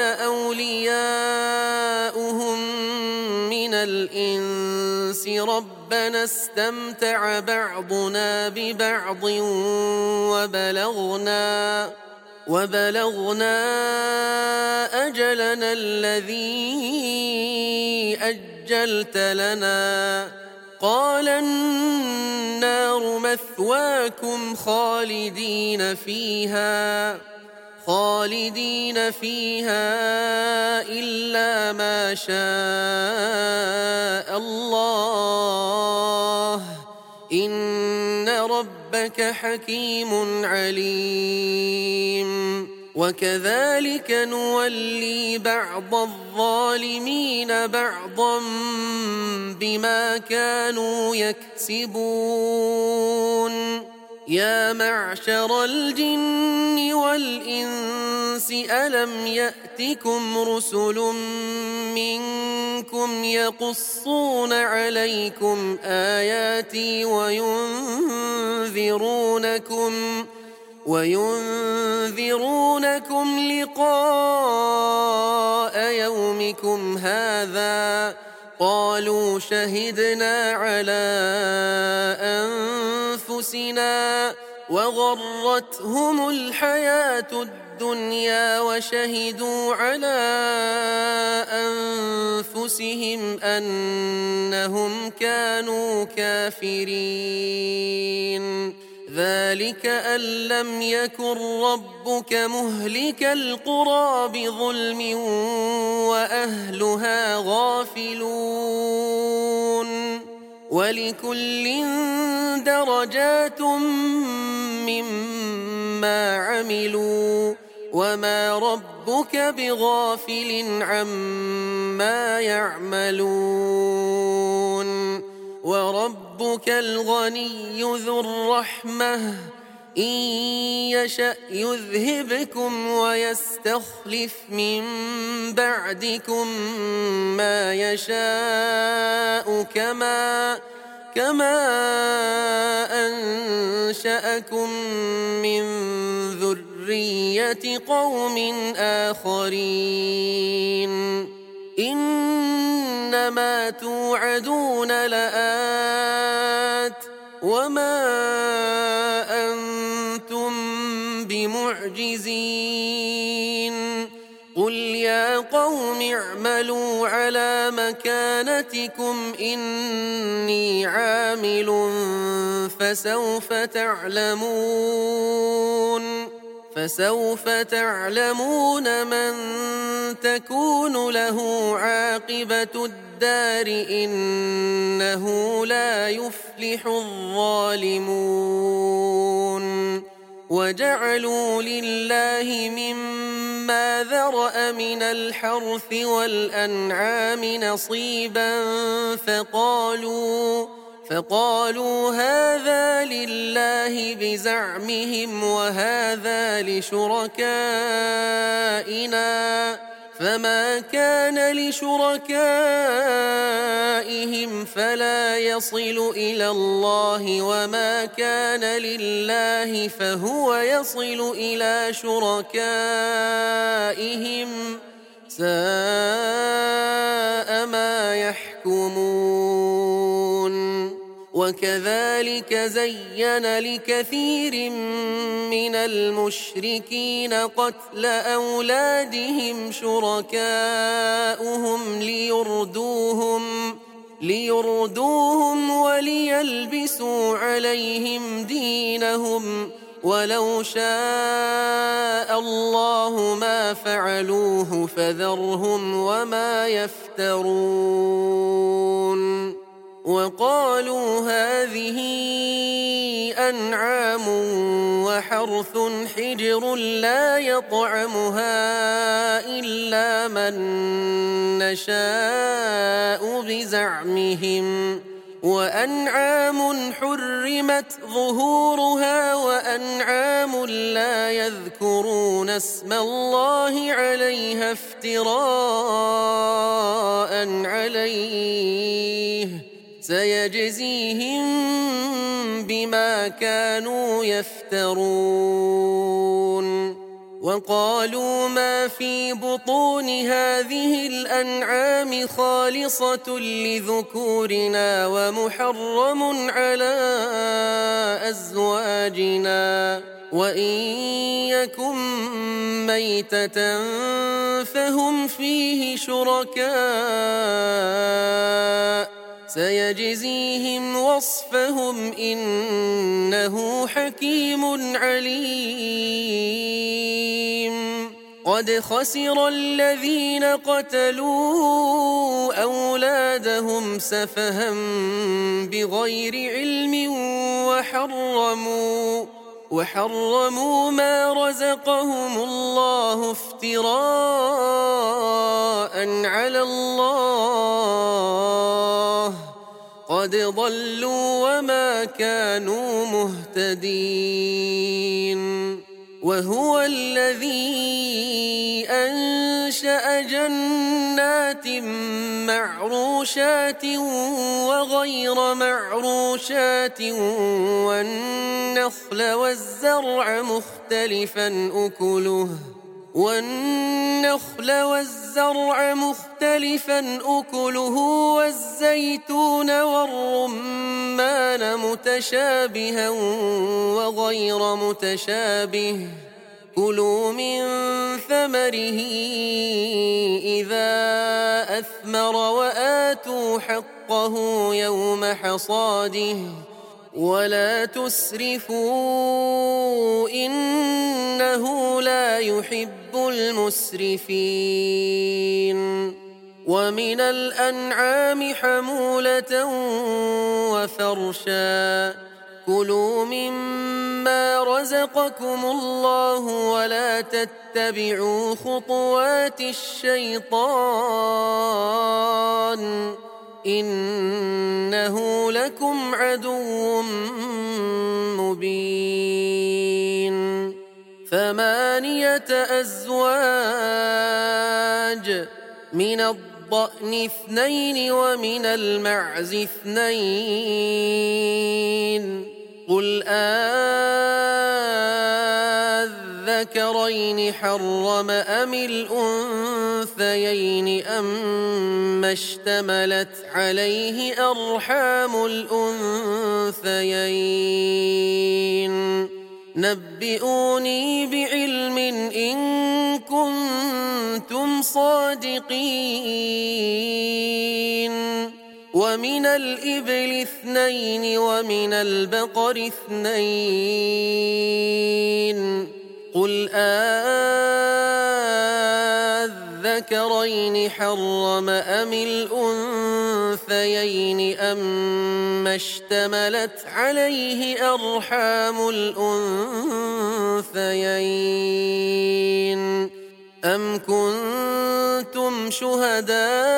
Speaker 2: أولياؤهم من الإنس ربنا استمتع بعضنا ببعض وبلغنا وبلغنا أجلنا الذي أجلت لنا قال النار مثواكم خالدين فيها خالدين فيها إلا ما شاء الله إن ربك حكيم عليم وكذلك نولي بعض الظالمين بعضا بما كانوا يكسبون يا معشر الجن والإنس ألم يأتكم رسل منكم يقصون عليكم آياتي وينذرونكم وينذرونكم لقاء يومكم هذا قالوا شهدنا على أنفسنا وغرتهم الحياة الدنيا وشهدوا على أنفسهم أنهم كانوا كافرين ذلك أن لم يكن ربك مهلك القرى بظلم وأهلها غافلون ولكل درجات مما عملوا وما ربك بغافل عما يعملون وربك الغني ذو الرحمة إن يشأ يذهبكم ويستخلف من بعدكم ما يشاء كما كما أنشأكم من ذرية قوم آخرين إنما توعدون لآت وما أنتم بمعجزين قل يا قوم اعملوا على مكانتكم إني عامل فسوف تعلمون فسوف تعلمون من تكون له عاقبة الدار إنه لا يفلح الظالمون وجعلوا لله مما ذرأ من الحرث والأنعام نصيبا فقالوا فقالوا هذا لله بزعمهم وهذا لشركائنا فما كان لشركائهم فلا يصل إلى الله وما كان لله فهو يصل إلى شركائهم ساء ما يحكمون وكذلك زين لكثير من المشركين قتل أولادهم شركاؤهم ليردوهم ليردوهم وليلبسوا عليهم دينهم ولو شاء الله ما فعلوه فذرهم وما يفترون وقالوا هذه أنعام وحرث حجر لا يطعمها إلا من نشاء بزعمهم وأنعام حرمت ظهورها وأنعام لا يذكرون اسم الله عليها افتراء عليه سيجزيهم بما كانوا يفترون وقالوا ما في بطون هذه الأنعام خالصة لذكورنا ومحرم على أزواجنا وإن يكن ميتة فهم فيه شركاء سيجزيهم وصفهم إنه حكيم عليم قد خسر الذين قتلوا أولادهم سفها بغير علم وحرموا وحرموا ما رزقهم الله افتراء على الله قد ضلوا وما كانوا مهتدين وهو الذي أنشأ جنات معروشات وغير معروشات والنخل والزرع مختلفا أكله والنخل والزرع مختلفا أكله والزيتون والرمان متشابها وغير متشابه كلوا من ثمره إذا أثمر وآتوا حقه يوم حصاده ولا تسرفوا إنه لا يحب المسرفين ومن الأنعام حمولة وفرشا كلوا مما رزقكم الله ولا تتبعوا خطوات الشيطان إنه لكم عدو مبين ثمانية أزواج من الضأن اثنين ومن المعز اثنين قل أذكرين حرم أم الأنثيين أم اشتملت عليه أرحام الأنثيين نبئوني بعلم إن كنتم صادقين ومن الإبل اثنين ومن البقر اثنين قل أذكرين حرم أم الأنثيين أم اشتملت عليه أرحام الأنثيين أم كنتم شهداء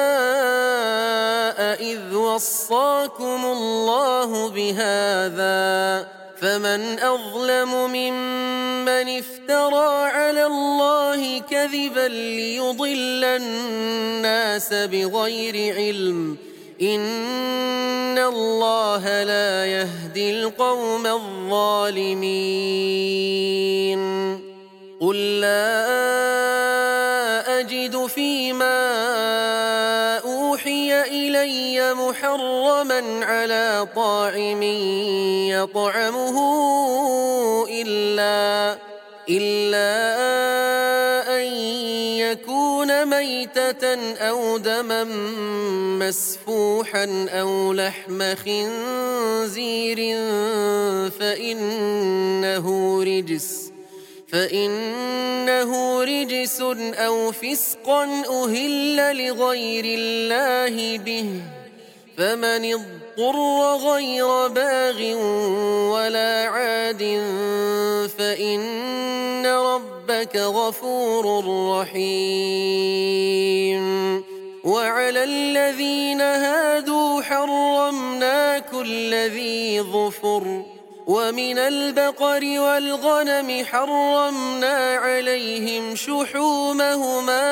Speaker 2: إذ وصاكم الله بهذا فمن أظلم ممن افترى على الله كذبا ليضل الناس بغير علم إن الله لا يهدي القوم الظالمين قل لا أجد فيما أوحي إلي محرما على طاعم يطعمه إلا إلا أن يكون ميتة أو دما مسفوحا أو لحم خنزير فإنه رجس فإنه رجس أو فسقا أهل لغير الله به فمن اضطر غير باغ ولا عاد فإن ربك غفور رحيم وعلى الذين هادوا حرمنا كل ذي ظفر ومن البقر والغنم حرمنا عليهم شحومهما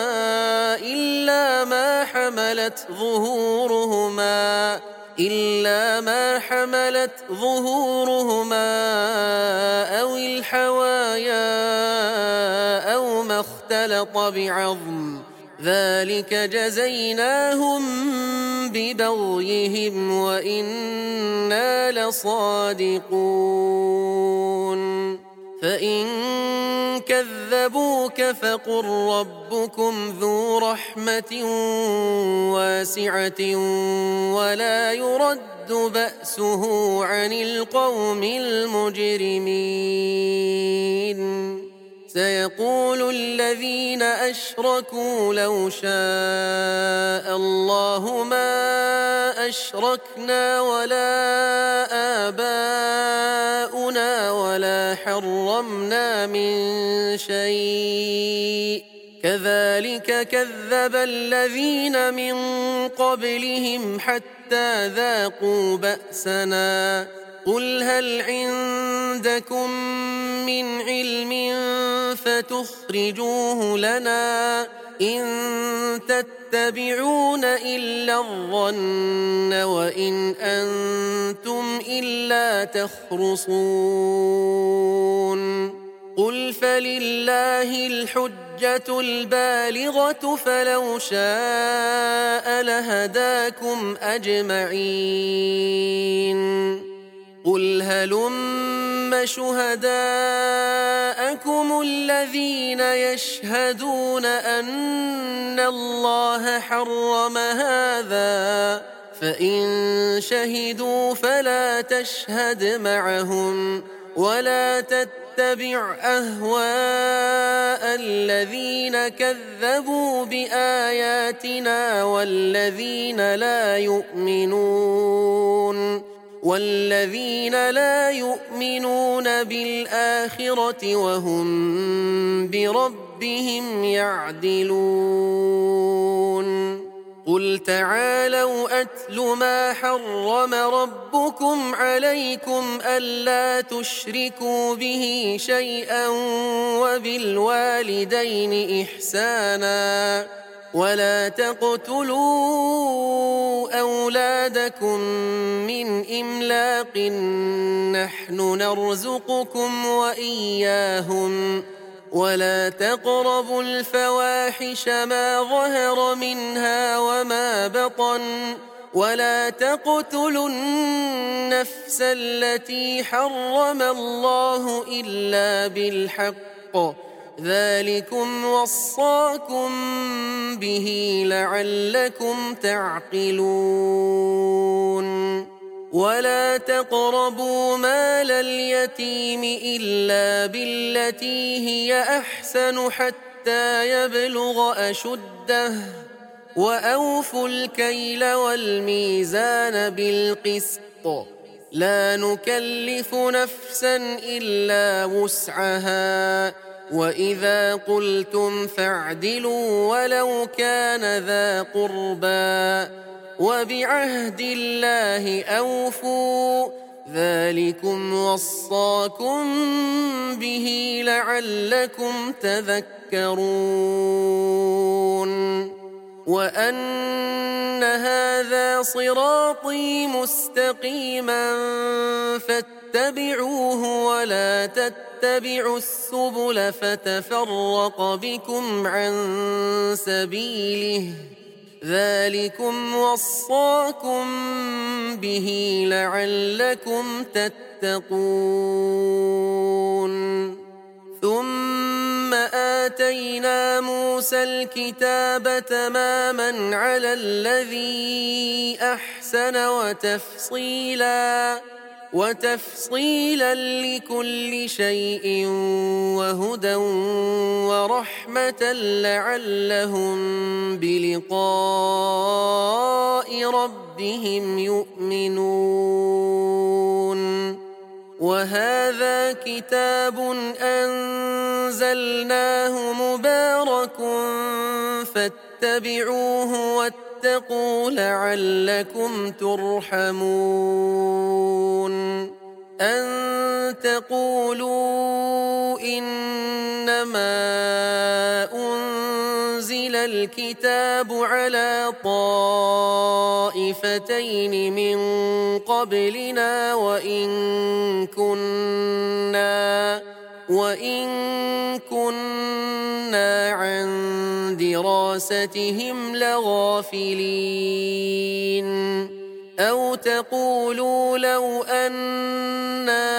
Speaker 2: إلا ما حملت ظهورهما إلا ما حملت ظهورهما أو الحوايا أو ما اختلط بعظم ذلك جزيناهم ببغيهم وإنا لصادقون فإن كذبوك فقل ربكم ذو رحمة واسعة ولا يرد بأسه عن القوم المجرمين سيقول الذين أشركوا لو شاء الله ما أشركنا ولا آباؤنا ولا حرمنا من شيء كذلك كذب الذين من قبلهم حتى ذاقوا بأسنا قل هل عندكم من علم فتخرجوه لنا إن تتبعون إلا الظن وإن أنتم إلا تخرصون قل فلله الحجة البالغة فلو شاء لهداكم أجمعين قل هلم شهداءكم الذين يشهدون أن الله حرم هذا فإن شهدوا فلا تشهد معهم ولا تتبع أهواء الذين كذبوا بآياتنا والذين لا يؤمنون والذين لا يؤمنون بالآخرة وهم بربهم يعدلون قل تعالوا أتل ما حرم ربكم عليكم ألا تشركوا به شيئا وبالوالدين إحسانا ولا تقتلوا أولادكم من إملاق نحن نرزقكم وإياهم ولا تقربوا الفواحش ما ظهر منها وما بطن ولا تقتلوا النفس التي حرم الله إلا بالحق ذلكم وصاكم به لعلكم تعقلون ولا تقربوا مال اليتيم إلا بالتي هي أحسن حتى يبلغ أشده وأوفوا الكيل والميزان بالقسط لا نكلف نفسا إلا وسعها وإذا قلتم فاعدلوا ولو كان ذا قربى وبعهد الله أوفوا ذلكم وصاكم به لعلكم تذكرون وأن هذا صراطي مستقيما فاتبعوه ولا تتبعوا السبل فتفرق بكم عن سبيله ذلكم وصاكم به لعلكم تتقون ثم آتينا موسى الكتاب تماما على الذي أحسن وتفصيلا وتفصيلا لكل شيء وهدى ورحمة لعلهم بلقاء ربهم يؤمنون وهذا كتاب أنزلناه مبارك فاتبعوه واتقوا لعلكم ترحمون أن تقولوا إنما أنزل الكتاب على طائفتين من قبلنا وإن كنا وإن كنا عن دراستهم لغافلين أو تقولوا لو أنا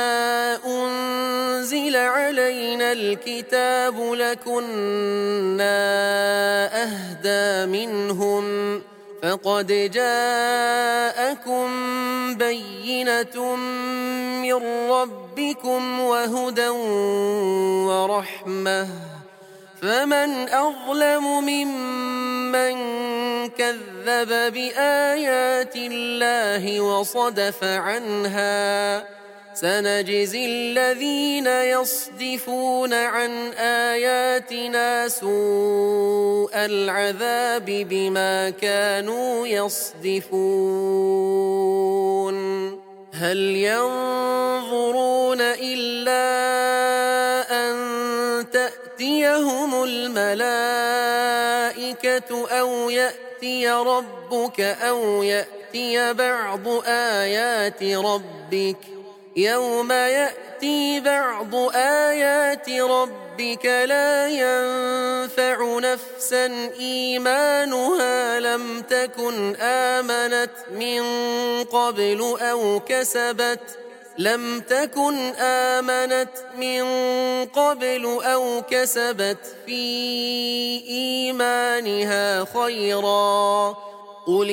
Speaker 2: أنزل علينا الكتاب لكنا أهدى منهم فقد جاءكم بينة من ربكم وهدى ورحمة فمن أظلم ممن كذب بآيات الله وصدف عنها سنجزي الذين يصدفون عن آياتنا سوء العذاب بما كانوا يصدفون هل ينظرون إلا أن تأتيهم الملائكة أو يأتي ربك أو يأتي بعض آيات ربك يوم يأتي بعض آيات ربك لا ينفع نفسا إيمانها لم تكن آمنت من قبل أو كسبت لم تكن آمنت من قبل أو كسبت في إيمانها خيرا قل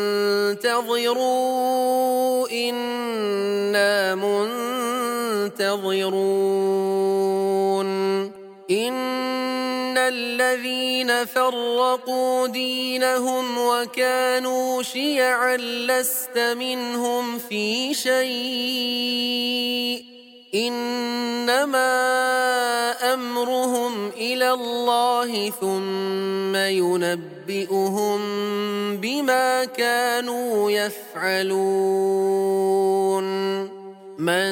Speaker 2: انتظروا إنا منتظرون إن الذين فرقوا دينهم وكانوا شيعا لست منهم في شيء إنما أمرهم إلى الله ثم ينبئهم بما كانوا يفعلون من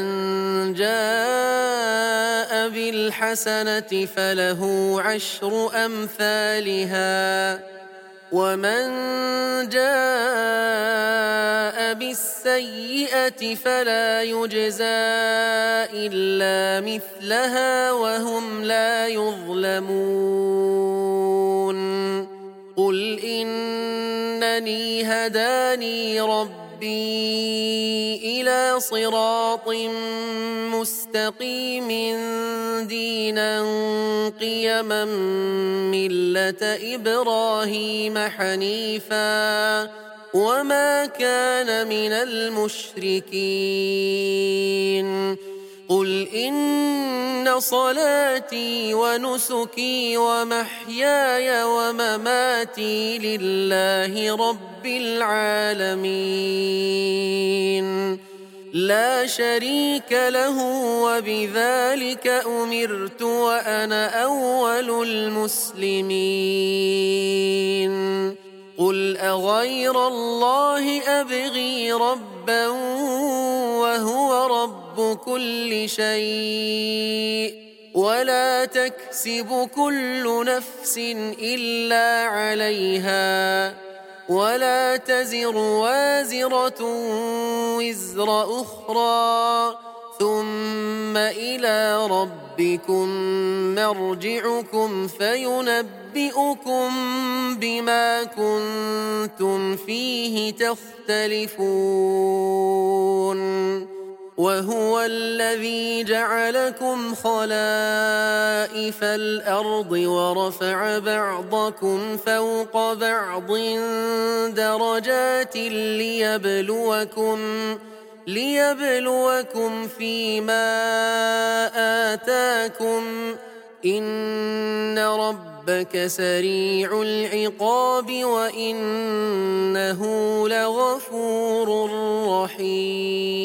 Speaker 2: جاء بالحسنة فله عشر أمثالها ومن جاء بالسيئة فلا يجزى إلا مثلها وهم لا يظلمون قل إنني هداني ربي إلى صراط مستقيم دينا قيما ملة إبراهيم حنيفا وما كان من المشركين قل إن صلاتي ونسكي ومحياي ومماتي لله رب العالمين لا شريك له وبذلك أمرت وأنا أول المسلمين قل أغير الله أبغي ربا وهو رب كل شيء ولا تكسب كل نفس إلا عليها ولا تزر وازرة وزر أخرى ثم إلى ربكم مرجعكم فينبئكم بما كنتم فيه تختلفون وهو الذي جعلكم خلائف الأرض ورفع بعضكم فوق بعض درجات ليبلوكم ليبلوكم فيما آتاكم إن ربك سريع العقاب وإنه لغفور رحيم. وإن